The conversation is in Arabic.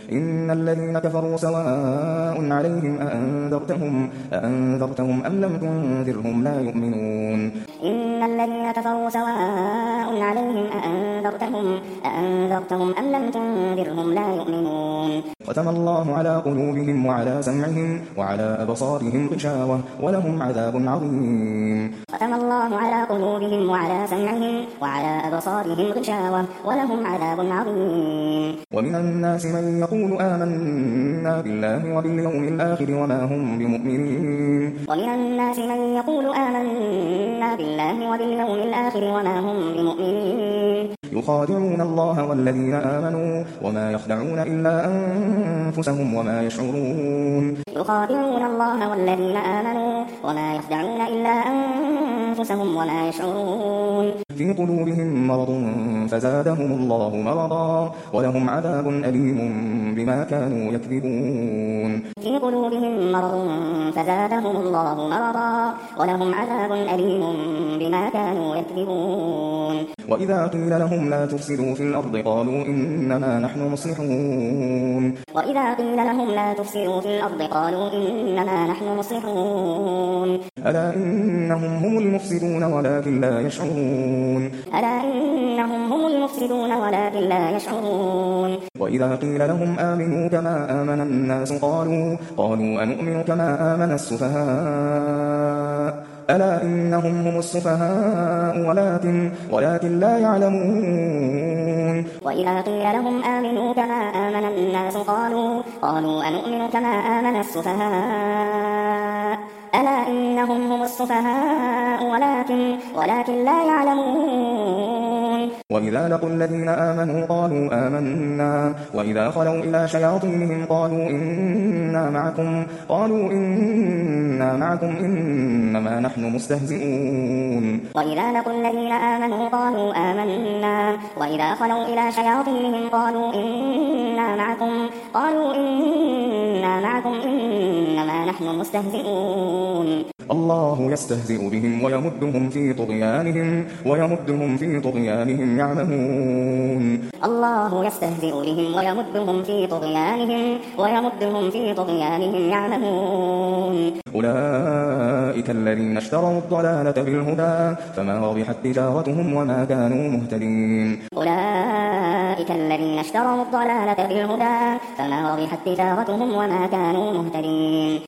إن الذين كفروا سواء عليهم أأنذرتهم أم لم تنذرهم لا يؤمنون إن الذين كفروا سواء عليهم أأنذرتهم أم لم تنذرهم لا يؤمنون ختم الله على قلوبهم وعلى سمعهم وعلى أبصارهم غشاوة ولهم عذاب عظيم ختم الله على قلوبهم وعلى سمعهم وعلى أبصارهم غشاوة ولهم عذاب عظيم ومن الناس من يقول آمنا بالله وباليوم الآخر وما هم بمؤمنين ومن الناس من يقول آمنا بالله وباليوم الآخر وما هم بمؤمنين يخادعون الله والذين آمنوا وما يخدعون إلا أنفسهم وما يشعرون يخادعون الله والذين آمنوا وما يخدعون إلا أنفسهم وما يشعرون في قلوبهم مرض فزادهم الله مرضا ولهم عذاب أليم بما كانوا يكذبون في قلوبهم مرض فزادهم الله مرضا ولهم عذاب أليم بما كانوا يكذبون وإذا قيل لهم لا تفسدوا في الأرض قالوا إنما نحن مصلحون وإذا قيل لهم لا تفسدوا في الأرض قالوا إنما نحن مصلحون ألا إنهم هم المفسدون ولكن لا يشعرون ألا إنهم هم المفسدون ولكن لا يشعرون وإذا قيل لهم آمنوا كما آمن الناس قالوا أنؤمن كما آمن السفهاء ألا إنهم هم السفهاء ولكن لا يعلمون وإذا قيل لهم آمنوا كما آمن الناس قالوا أنؤمن كما آمن السفهاء ألا إنهم هم السفهاء ولكن لا يعلمون وإذا لقوا الذين آمنوا قالوا آمنا وإذا خلوا إلى شياطينهم قالوا إنا معكم إنما نحن مستهزئون وإذا لقوا الذين آمنوا قالوا آمنا وإذا خلوا إلى شياطينهم قالوا إنا معكم إنما نحن مستهزئون الله يستهزئ بهم ويمدهم في طغيانهم يعمهون الله يستهزئ بهم ويمدهم في طغيانهم يعمهون أولئك الذين اشتروا الضلالة بالهدى فما ربحت تجارتهم وما كانوا مهتدين أولئك الذين اشتروا الضلالة بالهدى فما ربحت تجارتهم وما كانوا مهتدين